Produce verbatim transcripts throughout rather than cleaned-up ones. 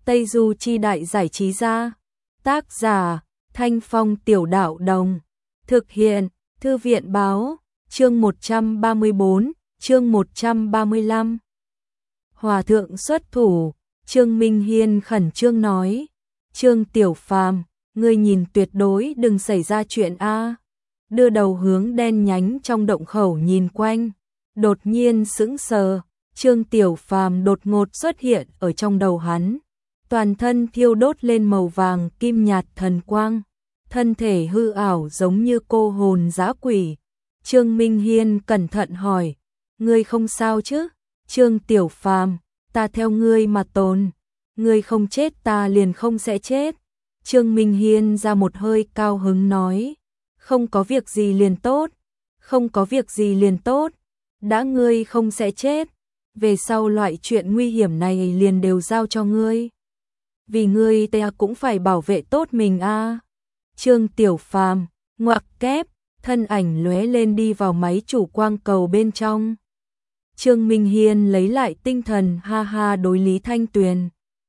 Tây Du Chi Đại Giải Trí Gia. Tác giả Thanh Phong Tiểu Đạo Đồng. Thực hiện Thư viện Báo. Chương một trăm ba mươi bốn, chương một trăm ba mươi lăm. Hòa thượng xuất thủ. Trương Minh Hiên khẩn trương nói. Trương Tiểu Phàm, ngươi nhìn tuyệt đối đừng xảy ra chuyện a. Đưa đầu hướng đen nhánh trong động khẩu nhìn quanh. Đột nhiên sững sờ. Trương Tiểu Phàm đột ngột xuất hiện ở trong đầu hắn. Toàn thân thiêu đốt lên màu vàng kim nhạt thần quang. Thân thể hư ảo giống như cô hồn dã quỷ. Trương Minh Hiên cẩn thận hỏi. Ngươi không sao chứ? Trương Tiểu Phàm, ta theo ngươi mà tồn. Ngươi không chết ta liền không sẽ chết. Trương Minh Hiên ra một hơi cao hứng nói. Không có việc gì liền tốt. Không có việc gì liền tốt. Đã ngươi không sẽ chết. Về sau loại chuyện nguy hiểm này liền đều giao cho ngươi. Vì ngươi ta cũng phải bảo vệ tốt mình a. Trương Tiểu Phàm, ngoặc kép, thân ảnh lóe lên đi vào máy chủ quang cầu bên trong. Trương Minh Hiên lấy lại tinh thần ha ha đối Lý Thanh Tuyền.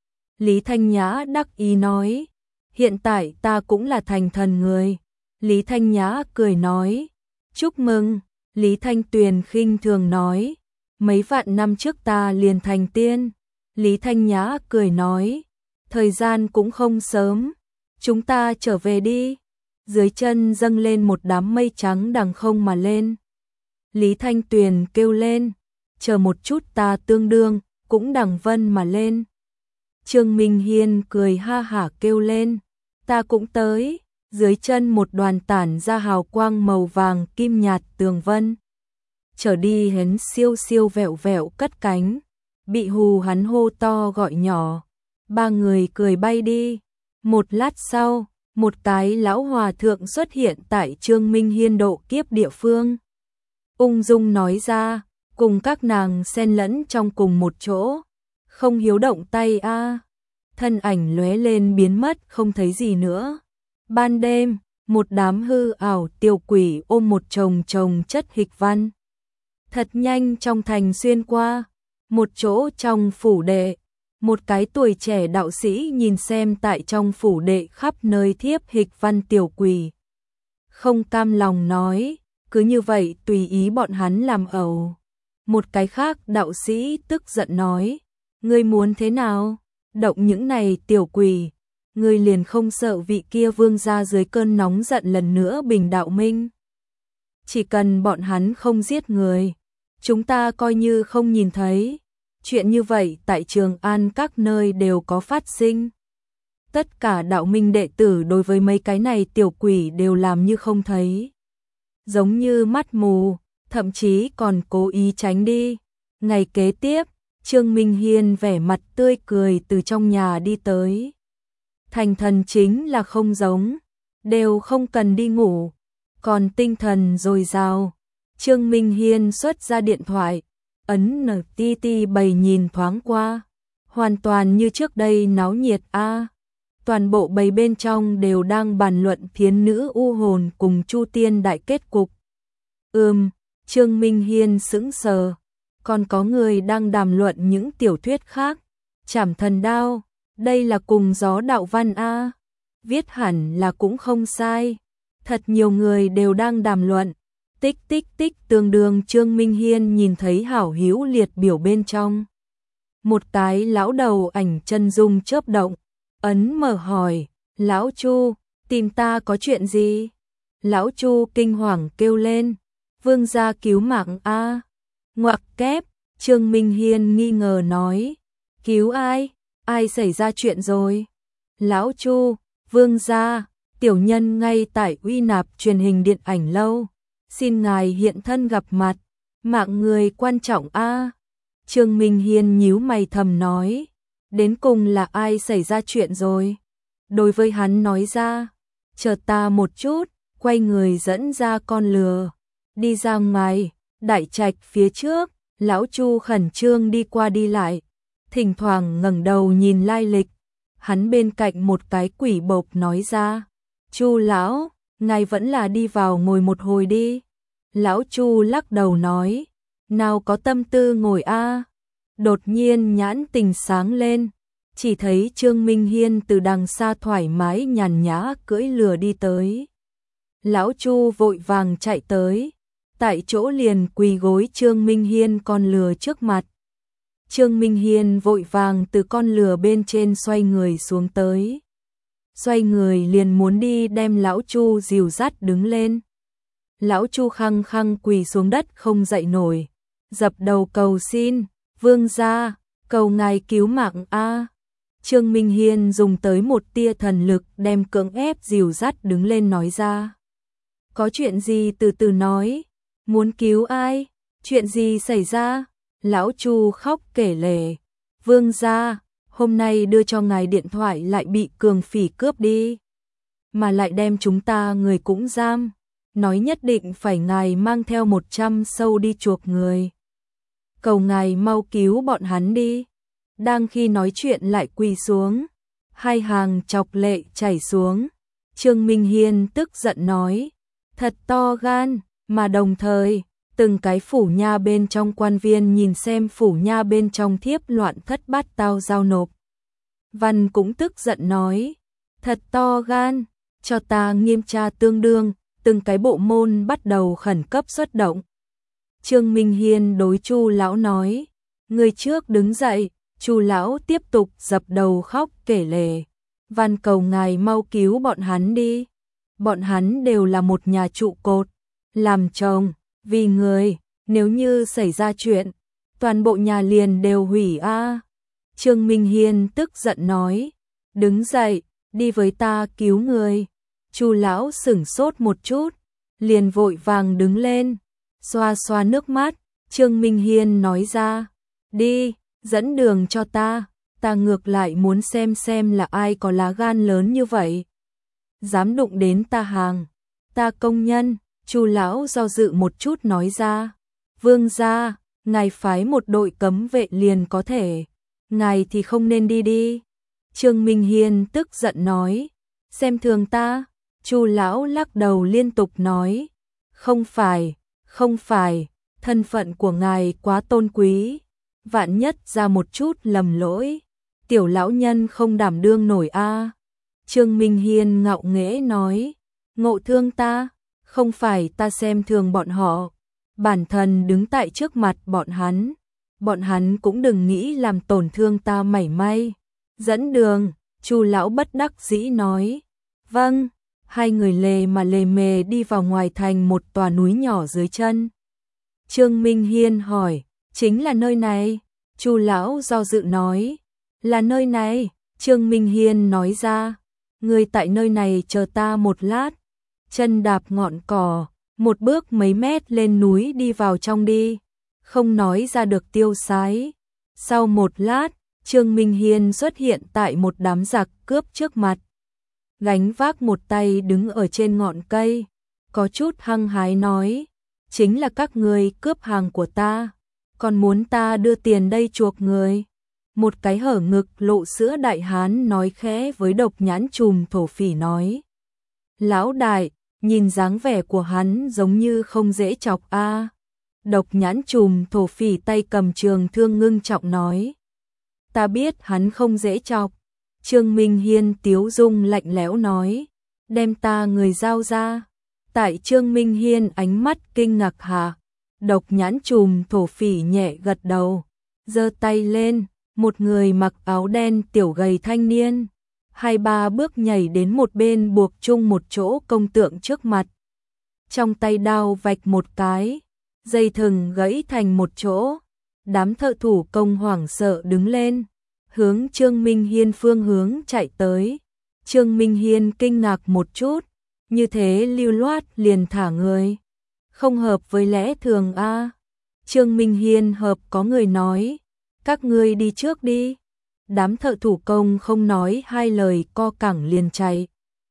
Lý Thanh Nhã đắc ý nói, hiện tại ta cũng là thành thần người. Lý Thanh Nhã cười nói, chúc mừng. Lý Thanh Tuyền khinh thường nói, mấy vạn năm trước ta liền thành tiên. Lý Thanh Nhã cười nói, thời gian cũng không sớm, chúng ta trở về đi. Dưới chân dâng lên một đám mây trắng đằng không mà lên. Lý Thanh Tuyền kêu lên, chờ một chút ta tương đương, cũng đằng vân mà lên. Trương Minh Hiên cười ha hả kêu lên, ta cũng tới. Dưới chân một đoàn tản ra hào quang màu vàng kim nhạt tường vân. Trở đi hến siêu siêu vẹo vẹo cất cánh. Bị hù hắn hô to gọi nhỏ. Ba người cười bay đi. Một lát sau, một cái lão hòa thượng xuất hiện tại Trương Minh Hiên độ kiếp địa phương. Ung dung nói ra, cùng các nàng xen lẫn trong cùng một chỗ. Không hiếu động tay a. Thân ảnh lóe lên biến mất không thấy gì nữa. Ban đêm, một đám hư ảo tiểu quỷ ôm một chồng chồng chất hịch văn. Thật nhanh trong thành xuyên qua, một chỗ trong phủ đệ, một cái tuổi trẻ đạo sĩ nhìn xem tại trong phủ đệ khắp nơi thiếp hịch văn tiểu quỷ. Không cam lòng nói, cứ như vậy tùy ý bọn hắn làm ẩu. Một cái khác đạo sĩ tức giận nói, ngươi muốn thế nào? Động những này tiểu quỷ. Ngươi liền không sợ vị kia vương gia dưới cơn nóng giận lần nữa bình đạo minh. Chỉ cần bọn hắn không giết người, chúng ta coi như không nhìn thấy. Chuyện như vậy tại Trường An các nơi đều có phát sinh. Tất cả đạo minh đệ tử đối với mấy cái này tiểu quỷ đều làm như không thấy. Giống như mắt mù, thậm chí còn cố ý tránh đi. Ngày kế tiếp, Trương Minh Hiên vẻ mặt tươi cười từ trong nhà đi tới. Thành thần chính là không giống, đều không cần đi ngủ, còn tinh thần dồi dào. Trương Minh Hiên xuất ra điện thoại, ấn nờ ti ti bày nhìn thoáng qua, hoàn toàn như trước đây náo nhiệt a. Toàn bộ bầy bên trong đều đang bàn luận thiến nữ u hồn cùng Chu Tiên đại kết cục. Ừm, Trương Minh Hiên sững sờ, còn có người đang đàm luận những tiểu thuyết khác. Trảm thần đao. Đây là cùng gió đạo văn a. Viết hẳn là cũng không sai. Thật nhiều người đều đang đàm luận. Tích tích tích tương đương Trương Minh Hiên nhìn thấy hảo hữu liệt biểu bên trong. Một cái lão đầu ảnh chân dung chớp động. Ấn mở hỏi, lão Chu, tìm ta có chuyện gì? Lão Chu kinh hoàng kêu lên, vương gia cứu mạng a. Ngoặc kép, Trương Minh Hiên nghi ngờ nói, cứu ai? Ai xảy ra chuyện rồi? Lão Chu, vương gia, tiểu nhân ngay tại Uy Nạp truyền hình điện ảnh lâu. Xin ngài hiện thân gặp mặt, mạng người quan trọng a. Trương Minh Hiên nhíu mày thầm nói, đến cùng là ai xảy ra chuyện rồi? Đối với hắn nói ra, chờ ta một chút, quay người dẫn ra con lừa. Đi ra ngoài, đại trạch phía trước, lão Chu khẩn trương đi qua đi lại. Thỉnh thoảng ngẩng đầu nhìn lai lịch, hắn bên cạnh một cái quỷ bộc nói ra, Chu lão, ngài vẫn là đi vào ngồi một hồi đi. Lão Chu lắc đầu nói, nào có tâm tư ngồi a. Đột nhiên nhãn tình sáng lên, chỉ thấy Trương Minh Hiên từ đằng xa thoải mái nhàn nhã cưỡi lừa đi tới. Lão Chu vội vàng chạy tới, tại chỗ liền quỳ gối Trương Minh Hiên con lừa trước mặt. Trương Minh Hiên vội vàng từ con lừa bên trên xoay người xuống tới. Xoay người liền muốn đi đem lão Chu dìu dắt đứng lên. Lão Chu khăng khăng quỳ xuống đất không dậy nổi, dập đầu cầu xin, vương gia, cầu ngài cứu mạng a. Trương Minh Hiên dùng tới một tia thần lực đem cưỡng ép dìu dắt đứng lên nói ra. Có chuyện gì từ từ nói, muốn cứu ai, chuyện gì xảy ra? Lão Chu khóc kể lể, vương gia, hôm nay đưa cho ngài điện thoại lại bị cường phỉ cướp đi, mà lại đem chúng ta người cũng giam, nói nhất định phải ngài mang theo một trăm sâu đi chuộc người. Cầu ngài mau cứu bọn hắn đi. Đang khi nói chuyện lại quỳ xuống, hai hàng chọc lệ chảy xuống. Trương Minh Hiên tức giận nói, thật to gan, mà đồng thời, từng cái phủ nha bên trong quan viên nhìn xem phủ nha bên trong thiếp loạn thất bát tao giao nộp. Văn cũng tức giận nói, thật to gan, cho ta nghiêm tra tương đương, từng cái bộ môn bắt đầu khẩn cấp xuất động. Trương Minh Hiên đối Chu lão nói, người trước đứng dậy. Chu lão tiếp tục dập đầu khóc kể lể, van cầu ngài mau cứu bọn hắn đi. Bọn hắn đều là một nhà trụ cột, làm chồng, vì người, nếu như xảy ra chuyện, toàn bộ nhà liền đều hủy a. À. Trương Minh Hiên tức giận nói, đứng dậy, đi với ta cứu người. Chu lão sửng sốt một chút, liền vội vàng đứng lên, xoa xoa nước mắt. Trương Minh Hiên nói ra, đi, dẫn đường cho ta, ta ngược lại muốn xem xem là ai có lá gan lớn như vậy. Dám đụng đến ta hàng, ta công nhân. Chu lão do dự một chút nói ra, vương gia, ngài phái một đội cấm vệ liền có thể, ngài thì không nên đi đi. Trương Minh Hiên tức giận nói, xem thường ta. Chu lão lắc đầu liên tục nói, không phải, không phải, thân phận của ngài quá tôn quý, vạn nhất ra một chút lầm lỗi, tiểu lão nhân không đảm đương nổi a. À. Trương Minh Hiên ngạo nghễ nói, ngộ thương ta, không phải ta xem thường bọn họ, bản thân đứng tại trước mặt bọn hắn, bọn hắn cũng đừng nghĩ làm tổn thương ta mảy may. Dẫn đường. Chu lão bất đắc dĩ nói, vâng. Hai người lề mà lề mề đi vào ngoài thành một tòa núi nhỏ dưới chân. Trương Minh Hiên hỏi, chính là nơi này? Chu lão do dự nói, là nơi này. Trương Minh Hiên nói ra, người tại nơi này chờ ta một lát. Chân đạp ngọn cỏ, một bước mấy mét lên núi đi vào trong đi, không nói ra được tiêu sái. Sau một lát, Trương Minh Hiên xuất hiện tại một đám giặc cướp trước mặt. Gánh vác một tay đứng ở trên ngọn cây, có chút hăng hái nói, chính là các người cướp hàng của ta, còn muốn ta đưa tiền đây chuộc người. Một cái hở ngực lộ sữa đại hán nói khẽ với Độc Nhãn Trùm thổ phỉ nói, lão đại, nhìn dáng vẻ của hắn giống như không dễ chọc a. À. Độc Nhãn Trùm thổ phỉ tay cầm trường thương ngưng trọng nói, ta biết hắn không dễ chọc. Trương Minh Hiên tiếu dung lạnh lẽo nói, đem ta người giao ra. Tại Trương Minh Hiên ánh mắt kinh ngạc hạ, Độc Nhãn Trùm thổ phỉ nhẹ gật đầu, giơ tay lên, một người mặc áo đen tiểu gầy thanh niên, hai ba bước nhảy đến một bên buộc chung một chỗ công tượng trước mặt. Trong tay đao vạch một cái, dây thừng gãy thành một chỗ, đám thợ thủ công hoảng sợ đứng lên, hướng Trương Minh Hiên phương hướng chạy tới. Trương Minh Hiên kinh ngạc một chút, như thế lưu loát liền thả người, không hợp với lẽ thường a. À. Trương Minh Hiên hợp có người nói, các ngươi đi trước đi. Đám thợ thủ công không nói hai lời co cẳng liền chạy.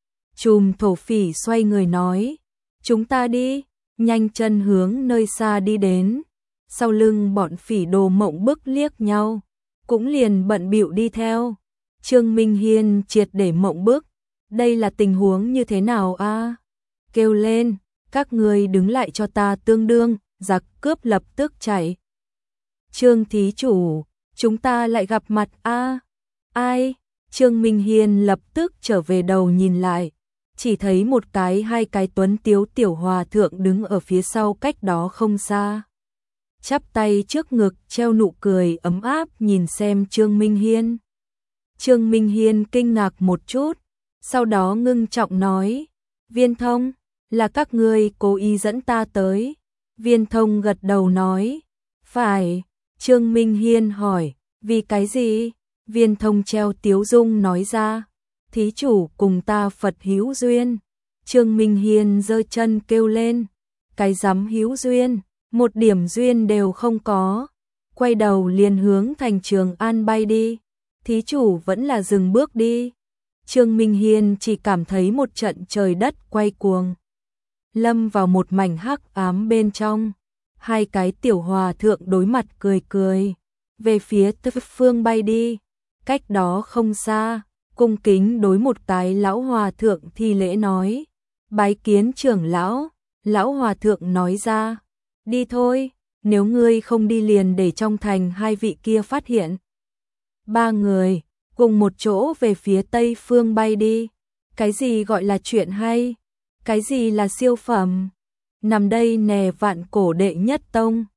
Trùm thổ phỉ xoay người nói, chúng ta đi, nhanh chân hướng nơi xa đi đến. Sau lưng bọn phỉ đồ mộng bức liếc nhau, cũng liền bận bịu đi theo. Trương Minh Hiên triệt để mộng bức, đây là tình huống như thế nào a? À? Kêu lên, các người đứng lại cho ta tương đương, giặc cướp lập tức chạy. Trương thí chủ, chúng ta lại gặp mặt a. À? Ai? Trương Minh Hiên lập tức trở về đầu nhìn lại, chỉ thấy một cái hai cái tuấn tiếu tiểu hòa thượng đứng ở phía sau cách đó không xa. Chắp tay trước ngực treo nụ cười ấm áp nhìn xem Trương Minh Hiên. Trương Minh Hiên kinh ngạc một chút, sau đó ngưng trọng nói, Viên Thông, là các ngươi cố ý dẫn ta tới. Viên Thông gật đầu nói, phải. Trương Minh Hiên hỏi, vì cái gì? Viên Thông treo tiếu dung nói ra, thí chủ cùng ta Phật hữu duyên. Trương Minh Hiên giơ chân kêu lên, cái rắm hữu duyên, một điểm duyên đều không có. Quay đầu liền hướng thành Trường An bay đi, thí chủ vẫn là dừng bước đi. Trương Minh Hiên chỉ cảm thấy một trận trời đất quay cuồng, lâm vào một mảnh hắc ám bên trong. Hai cái tiểu hòa thượng đối mặt cười cười, về phía Tứ Phương bay đi, cách đó không xa, cung kính đối một cái lão hòa thượng thi lễ nói, bái kiến trưởng lão. Lão hòa thượng nói ra, đi thôi, nếu ngươi không đi liền để trong thành hai vị kia phát hiện. Ba người cùng một chỗ về phía Tây Phương bay đi. Cái gì gọi là chuyện hay? Cái gì là siêu phẩm? Nằm đây nè vạn cổ đệ nhất tông,